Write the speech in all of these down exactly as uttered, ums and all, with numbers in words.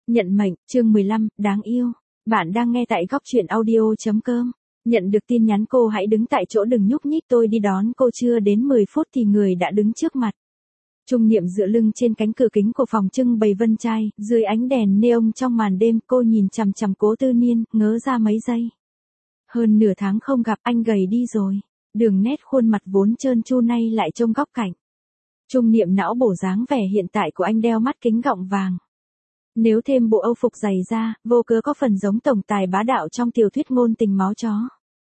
Nhận mệnh, chương mười lăm, đáng yêu. Bạn đang nghe tại góc truyện audio.com. Nhận được tin nhắn cô hãy đứng tại chỗ đừng nhúc nhích, tôi đi đón cô, chưa đến mười phút thì người đã đứng trước mặt. Trung Niệm dựa lưng trên cánh cửa kính của phòng trưng bày vân trai, dưới ánh đèn neon trong màn đêm, cô nhìn chằm chằm Cố Tư Niên, ngớ ra mấy giây. Hơn nửa tháng không gặp, anh gầy đi rồi. Đường nét khuôn mặt vốn trơn tru nay lại trông góc cạnh. Trung Niệm não bổ dáng vẻ hiện tại của anh, đeo mắt kính gọng vàng. Nếu thêm bộ âu phục dày da, vô cớ có phần giống tổng tài bá đạo trong tiểu thuyết ngôn tình máu chó.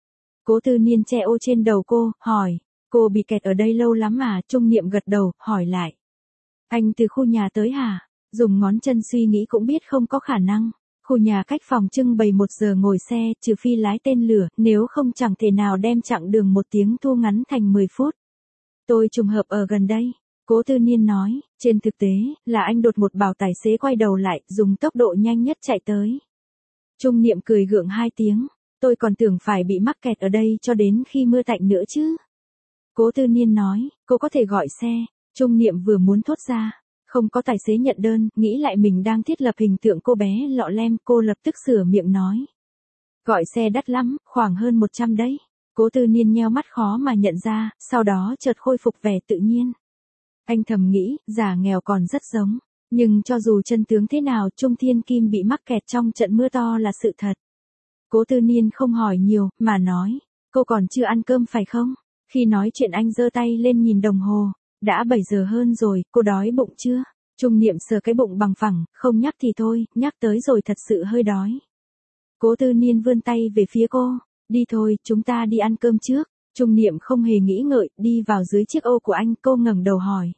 Cố Tư Niên che ô trên đầu cô, hỏi, cô bị kẹt ở đây lâu lắm à? Trung Niệm gật đầu, hỏi lại. Anh từ khu nhà tới hả? Dùng ngón chân suy nghĩ cũng biết không có khả năng. Khu nhà cách phòng trưng bày một giờ ngồi xe, trừ phi lái tên lửa, nếu không chẳng thể nào đem chặng đường một tiếng thu ngắn thành mười phút. Tôi trùng hợp ở gần đây. Cố Tư Niên nói, trên thực tế, là anh đột một bảo tài xế quay đầu lại, dùng tốc độ nhanh nhất chạy tới. Trung Niệm cười gượng hai tiếng, tôi còn tưởng phải bị mắc kẹt ở đây cho đến khi mưa tạnh nữa chứ. Cố Tư Niên nói, cô có thể gọi xe. Trung Niệm vừa muốn thốt ra, không có tài xế nhận đơn, nghĩ lại mình đang thiết lập hình tượng cô bé lọ lem, cô lập tức sửa miệng nói. Gọi xe đắt lắm, khoảng hơn một trăm đấy. Cố Tư Niên nheo mắt khó mà nhận ra, sau đó chợt khôi phục vẻ tự nhiên. Anh thầm nghĩ, giả nghèo còn rất giống. Nhưng cho dù chân tướng thế nào, Trung Thiên Kim bị mắc kẹt trong trận mưa to là sự thật. Cố Tư Niên không hỏi nhiều, mà nói, cô còn chưa ăn cơm phải không? Khi nói chuyện anh giơ tay lên nhìn đồng hồ, đã bảy giờ hơn rồi, cô đói bụng chưa? Trung Niệm sờ cái bụng bằng phẳng, không nhắc thì thôi, nhắc tới rồi thật sự hơi đói. Cố Tư Niên vươn tay về phía cô, đi thôi, chúng ta đi ăn cơm trước. Trung Niệm không hề nghĩ ngợi, đi vào dưới chiếc ô của anh, cô ngẩng đầu hỏi.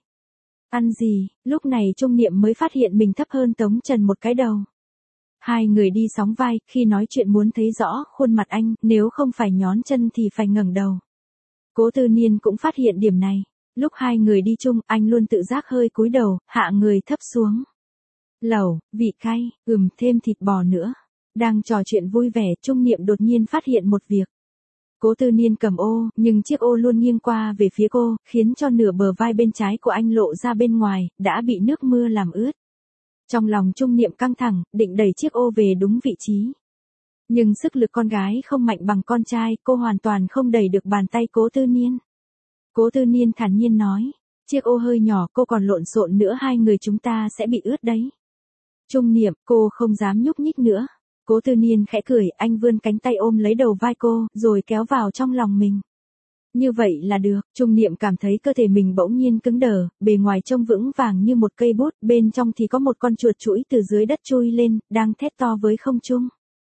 Ăn gì? Lúc này Trung Niệm mới phát hiện mình thấp hơn Tống Trần một cái đầu. Hai người đi sóng vai, khi nói chuyện muốn thấy rõ khuôn mặt anh, nếu không phải nhón chân thì phải ngẩng đầu. Cố Tư Niên cũng phát hiện điểm này. Lúc hai người đi chung, anh luôn tự giác hơi cúi đầu, hạ người thấp xuống. Lẩu, vị cay, ừm, thêm thịt bò nữa. Đang trò chuyện vui vẻ, Trung Niệm đột nhiên phát hiện một việc. Cố Tư Niên cầm ô, nhưng chiếc ô luôn nghiêng qua về phía cô, khiến cho nửa bờ vai bên trái của anh lộ ra bên ngoài, đã bị nước mưa làm ướt. Trong lòng Trung Niệm căng thẳng, định đẩy chiếc ô về đúng vị trí. Nhưng sức lực con gái không mạnh bằng con trai, cô hoàn toàn không đẩy được bàn tay Cố Tư Niên. Cố Tư Niên thản nhiên nói, chiếc ô hơi nhỏ, cô còn lộn xộn nữa hai người chúng ta sẽ bị ướt đấy. Trung Niệm, cô không dám nhúc nhích nữa. Cố Tư Niên khẽ cười, anh vươn cánh tay ôm lấy đầu vai cô, rồi kéo vào trong lòng mình. Như vậy là được. Trung Niệm cảm thấy cơ thể mình bỗng nhiên cứng đờ, bề ngoài trông vững vàng như một cây bút, bên trong thì có một con chuột chũi từ dưới đất chui lên, đang thét to với không trung.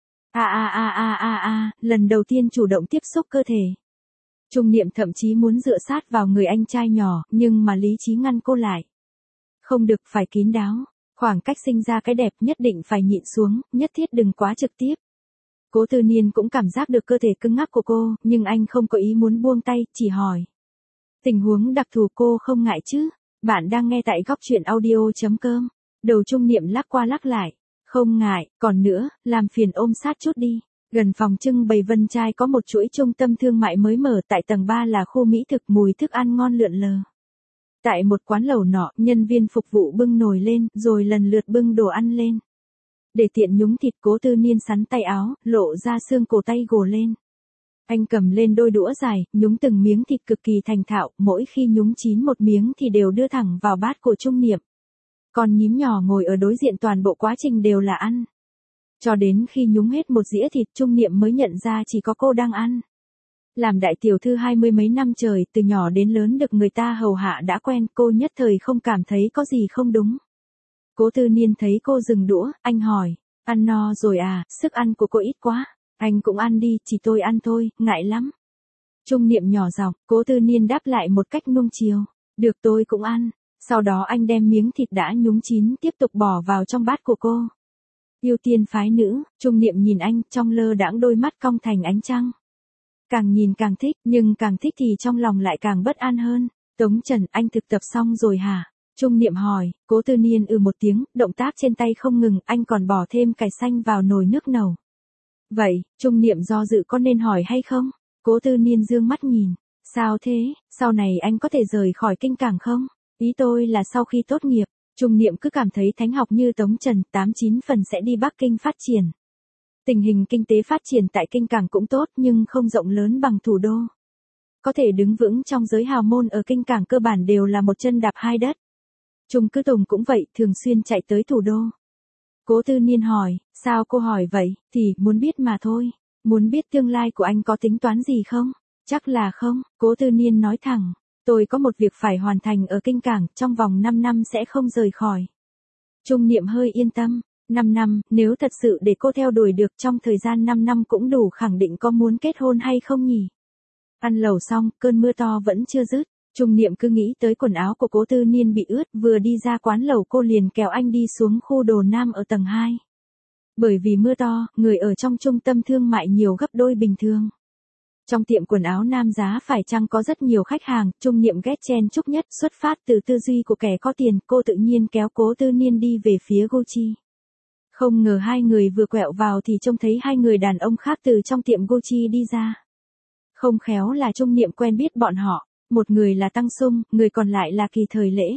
A a a a a a, lần đầu tiên chủ động tiếp xúc cơ thể. Trung Niệm thậm chí muốn dựa sát vào người anh trai nhỏ, nhưng mà lý trí ngăn cô lại. Không được, phải kín đáo. Khoảng cách sinh ra cái đẹp nhất định phải nhịn xuống, nhất thiết đừng quá trực tiếp. Cố Tư Niên cũng cảm giác được cơ thể cứng ngắc của cô, nhưng anh không có ý muốn buông tay, chỉ hỏi. Tình huống đặc thù cô không ngại chứ? Bạn đang nghe tại góc truyện audio.com. Đầu Trung Niệm lắc qua lắc lại. Không ngại, còn nữa, làm phiền ôm sát chút đi. Gần phòng trưng bày vân trai có một chuỗi trung tâm thương mại mới mở, tại tầng ba là khu mỹ thực, mùi thức ăn ngon lượn lờ. Tại một quán lẩu nọ, nhân viên phục vụ bưng nồi lên, rồi lần lượt bưng đồ ăn lên. Để tiện nhúng thịt, Cố Tư Niên sắn tay áo, lộ ra xương cổ tay gồ lên. Anh cầm lên đôi đũa dài, nhúng từng miếng thịt cực kỳ thành thạo, mỗi khi nhúng chín một miếng thì đều đưa thẳng vào bát của Trung Niệm. Còn nhím nhỏ ngồi ở đối diện, toàn bộ quá trình đều là ăn. Cho đến khi nhúng hết một dĩa thịt, Trung Niệm mới nhận ra chỉ có cô đang ăn. Làm đại tiểu thư hai mươi mấy năm trời, từ nhỏ đến lớn được người ta hầu hạ đã quen, cô nhất thời không cảm thấy có gì không đúng. Cố Tư Niên thấy cô dừng đũa, anh hỏi, ăn no rồi à, sức ăn của cô ít quá, anh cũng ăn đi, chỉ tôi ăn thôi, ngại lắm. Trung Niệm nhỏ giọng, Cố Tư Niên đáp lại một cách nuông chiều, được tôi cũng ăn. Sau đó anh đem miếng thịt đã nhúng chín tiếp tục bỏ vào trong bát của cô. Yêu tiên phái nữ, Trung Niệm nhìn anh, trong lơ đãng đôi mắt cong thành ánh trăng. Càng nhìn càng thích, nhưng càng thích thì trong lòng lại càng bất an hơn. Tống Trần, anh thực tập xong rồi hả? Trung Niệm hỏi. Cố Tư Niên ừ một tiếng, động tác trên tay không ngừng, anh còn bỏ thêm cải xanh vào nồi nước nấu. Vậy, Trung Niệm do dự có nên hỏi hay không? Cố Tư Niên dương mắt nhìn. Sao thế, sau này anh có thể rời khỏi Kinh Cảng không? Ý tôi là sau khi tốt nghiệp, Trung Niệm cứ cảm thấy thánh học như Tống Trần, tám chín phần sẽ đi Bắc Kinh phát triển. Tình hình kinh tế phát triển tại Kinh Cảng cũng tốt nhưng không rộng lớn bằng thủ đô. Có thể đứng vững trong giới hào môn ở Kinh Cảng cơ bản đều là một chân đạp hai đất. Trung Cứ Tùng cũng vậy, thường xuyên chạy tới thủ đô. Cố Tư Niên hỏi, sao cô hỏi vậy, thì muốn biết mà thôi. Muốn biết tương lai của anh có tính toán gì không? Chắc là không, Cố Tư Niên nói thẳng. Tôi có một việc phải hoàn thành ở Kinh Cảng, trong vòng năm năm sẽ không rời khỏi. Trung Niệm hơi yên tâm. năm năm, nếu thật sự để cô theo đuổi được trong thời gian năm năm cũng đủ khẳng định có muốn kết hôn hay không nhỉ? Ăn lẩu xong, cơn mưa to vẫn chưa dứt. Trung Niệm cứ nghĩ tới quần áo của Cố Tư Niên bị ướt, vừa đi ra quán lẩu cô liền kéo anh đi xuống khu đồ nam ở tầng hai. Bởi vì mưa to, người ở trong trung tâm thương mại nhiều gấp đôi bình thường. Trong tiệm quần áo nam giá phải chăng có rất nhiều khách hàng, Trung Niệm ghét chen chúc nhất, xuất phát từ tư duy của kẻ có tiền, cô tự nhiên kéo Cố Tư Niên đi về phía Gucci. Không ngờ hai người vừa quẹo vào thì trông thấy hai người đàn ông khác từ trong tiệm Gucci đi ra. Không khéo là Trung Niệm quen biết bọn họ, một người là Tăng Sung, người còn lại là Kỳ Thời Lễ.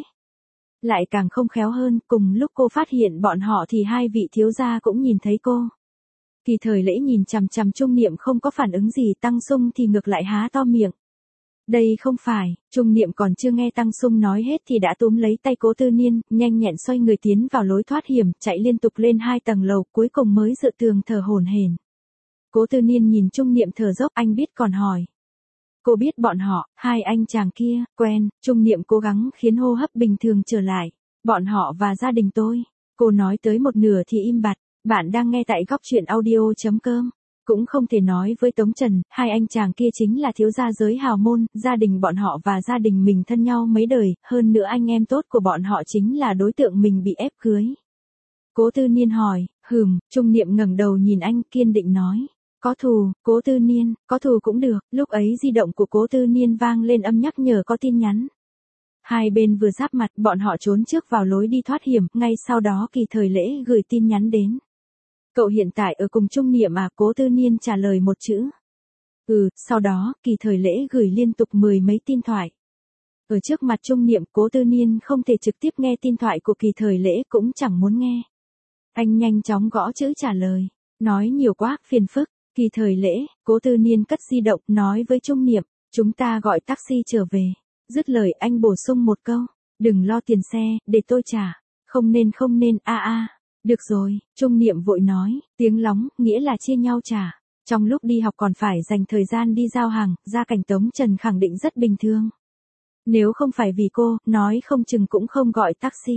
Lại càng không khéo hơn, cùng lúc cô phát hiện bọn họ thì hai vị thiếu gia cũng nhìn thấy cô. Kỳ Thời Lễ nhìn chằm chằm Trung Niệm không có phản ứng gì, Tăng Sung thì ngược lại há to miệng. Đây không phải, Trung Niệm còn chưa nghe Tăng Sung nói hết thì đã túm lấy tay Cố Tư Niên, nhanh nhẹn xoay người tiến vào lối thoát hiểm, chạy liên tục lên hai tầng lầu, cuối cùng mới dựa tường thở hổn hển. Cố Tư Niên nhìn Trung Niệm thở dốc, anh biết còn hỏi. Cô biết bọn họ, hai anh chàng kia, quen, Trung Niệm cố gắng khiến hô hấp bình thường trở lại. Bọn họ và gia đình tôi. Cô nói tới một nửa thì im bặt, bạn đang nghe tại góc truyện audio.com. Cũng không thể nói với Tống Trần, hai anh chàng kia chính là thiếu gia giới hào môn, gia đình bọn họ và gia đình mình thân nhau mấy đời, hơn nữa anh em tốt của bọn họ chính là đối tượng mình bị ép cưới. Cố Tư Niên hỏi, hừm, Trung Niệm ngẩng đầu nhìn anh kiên định nói. Có thù, Cố Tư Niên, có thù cũng được, lúc ấy di động của Cố Tư Niên vang lên âm nhắc nhở có tin nhắn. Hai bên vừa giáp mặt, bọn họ trốn trước vào lối đi thoát hiểm, ngay sau đó Kỳ Thời Lễ gửi tin nhắn đến. Cậu hiện tại ở cùng Trung Niệm à? Cố Tư Niên trả lời một chữ. Ừ, sau đó, Kỳ Thời Lễ gửi liên tục mười mấy tin thoại. Ở trước mặt Trung Niệm, Cố Tư Niên không thể trực tiếp nghe tin thoại của Kỳ Thời Lễ cũng chẳng muốn nghe. Anh nhanh chóng gõ chữ trả lời. Nói nhiều quá, phiền phức. Kỳ Thời Lễ, Cố Tư Niên cất di động, nói với Trung Niệm, chúng ta gọi taxi trở về. Dứt lời anh bổ sung một câu, đừng lo tiền xe, để tôi trả. Không nên không nên, a a. Được rồi, Trung Niệm vội nói, tiếng lóng, nghĩa là chia nhau trả. Trong lúc đi học còn phải dành thời gian đi giao hàng, gia cảnh Tống Trần khẳng định rất bình thường. Nếu không phải vì cô, nói không chừng cũng không gọi taxi.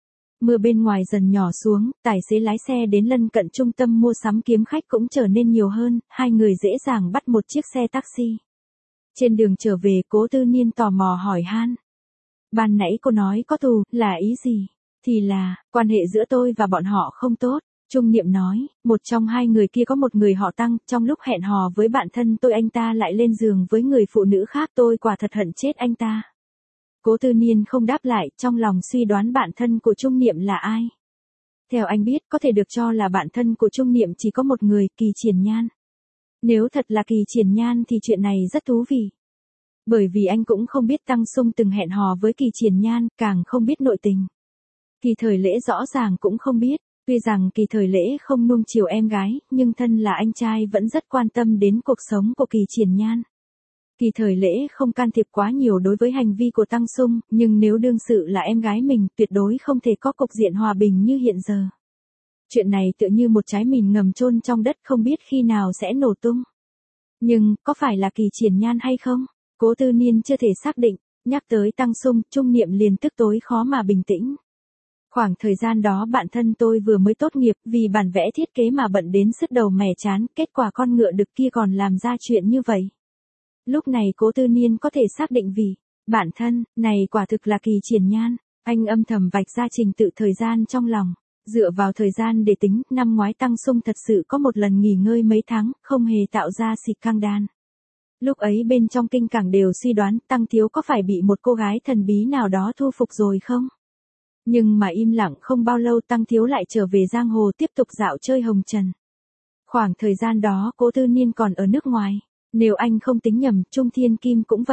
Mưa bên ngoài dần nhỏ xuống, tài xế lái xe đến lân cận trung tâm mua sắm kiếm khách cũng trở nên nhiều hơn, hai người dễ dàng bắt một chiếc xe taxi. Trên đường trở về, Cố Tư Niên tò mò hỏi han. Ban nãy cô nói có thù, là ý gì? Thì là, quan hệ giữa tôi và bọn họ không tốt. Trung Niệm nói, một trong hai người kia có một người họ Tăng, trong lúc hẹn hò với bạn thân tôi anh ta lại lên giường với người phụ nữ khác, tôi quả thật hận chết anh ta. Cố Tư Niên không đáp lại, trong lòng suy đoán bạn thân của Trung Niệm là ai. Theo anh biết, có thể được cho là bạn thân của Trung Niệm chỉ có một người, Kỳ Triển Nhan. Nếu thật là Kỳ Triển Nhan thì chuyện này rất thú vị. Bởi vì anh cũng không biết Tăng Sung từng hẹn hò với Kỳ Triển Nhan, càng không biết nội tình. Kỳ Thời Lễ rõ ràng cũng không biết, tuy rằng Kỳ Thời Lễ không nuông chiều em gái, nhưng thân là anh trai vẫn rất quan tâm đến cuộc sống của Kỳ Triển Nhan. Kỳ Thời Lễ không can thiệp quá nhiều đối với hành vi của Tăng Sung, nhưng nếu đương sự là em gái mình, tuyệt đối không thể có cục diện hòa bình như hiện giờ. Chuyện này tựa như một trái mìn ngầm chôn trong đất không biết khi nào sẽ nổ tung. Nhưng, có phải là Kỳ Triển Nhan hay không? Cố Tư Niên chưa thể xác định, nhắc tới Tăng Sung, Trung Niệm liền tức tối khó mà bình tĩnh. Khoảng thời gian đó bạn thân tôi vừa mới tốt nghiệp, vì bản vẽ thiết kế mà bận đến sứt đầu mẻ chán, kết quả con ngựa đực kia còn làm ra chuyện như vậy. Lúc này Cố Tư Niên có thể xác định vì, bản thân, này quả thực là Kỳ Triển Nhan, anh âm thầm vạch ra trình tự thời gian trong lòng. Dựa vào thời gian để tính, năm ngoái Tăng Sung thật sự có một lần nghỉ ngơi mấy tháng, không hề tạo ra xịt căng đan. Lúc ấy bên trong kinh cảng đều suy đoán Tăng Thiếu có phải bị một cô gái thần bí nào đó thu phục rồi không? Nhưng mà im lặng không bao lâu Tăng Thiếu lại trở về giang hồ tiếp tục dạo chơi hồng trần. Khoảng thời gian đó Cố Tư Niên còn ở nước ngoài. Nếu anh không tính nhầm, Trung Thiên Kim cũng vậy.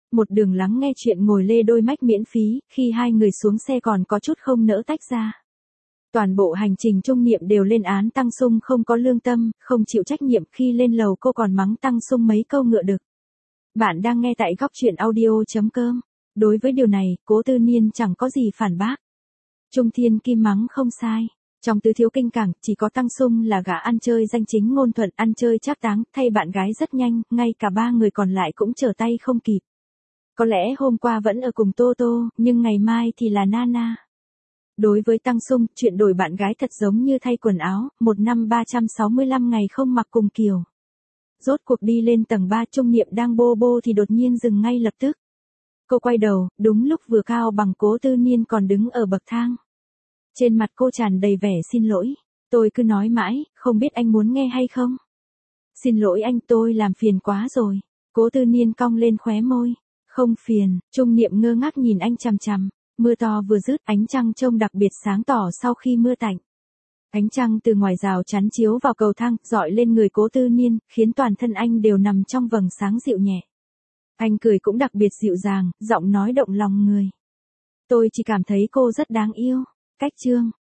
một đường lắng nghe chuyện ngồi lê đôi mách miễn phí, khi hai người xuống xe còn có chút không nỡ tách ra. Toàn bộ hành trình Trung Niệm đều lên án Tăng Sung không có lương tâm, không chịu trách nhiệm, khi lên lầu cô còn mắng Tăng Sung mấy câu ngựa đực. Bạn đang nghe tại góc truyện audio.com. Đối với điều này, Cố Tư Niên chẳng có gì phản bác. Trung Thiên Kim mắng không sai. Trong Tứ Thiếu Kinh Cảng, chỉ có Tăng Sung là gã ăn chơi danh chính ngôn thuận, ăn chơi trác táng, thay bạn gái rất nhanh, ngay cả ba người còn lại cũng trở tay không kịp. Có lẽ hôm qua vẫn ở cùng Tô Tô, nhưng ngày mai thì là Nana. Đối với Tăng Sung, chuyện đổi bạn gái thật giống như thay quần áo, một năm ba trăm sáu mươi lăm ngày không mặc cùng kiểu. Rốt cuộc đi lên tầng ba, Trung Niệm đang bô bô thì đột nhiên dừng ngay lập tức. Cô quay đầu, đúng lúc vừa Cao Bằng Cố Tư Niên còn đứng ở bậc thang. Trên mặt cô tràn đầy vẻ xin lỗi. Tôi cứ nói mãi, không biết anh muốn nghe hay không? Xin lỗi anh, tôi làm phiền quá rồi. Cố Tư Niên cong lên khóe môi. Không phiền. Trung Niệm ngơ ngác nhìn anh chằm chằm. Mưa to vừa dứt, ánh trăng trông đặc biệt sáng tỏ sau khi mưa tạnh. Ánh trăng từ ngoài rào chắn chiếu vào cầu thang, rọi lên người Cố Tư Niên, khiến toàn thân anh đều nằm trong vầng sáng dịu nhẹ. Anh cười cũng đặc biệt dịu dàng, giọng nói động lòng người. Tôi chỉ cảm thấy cô rất đáng yêu. Cách chương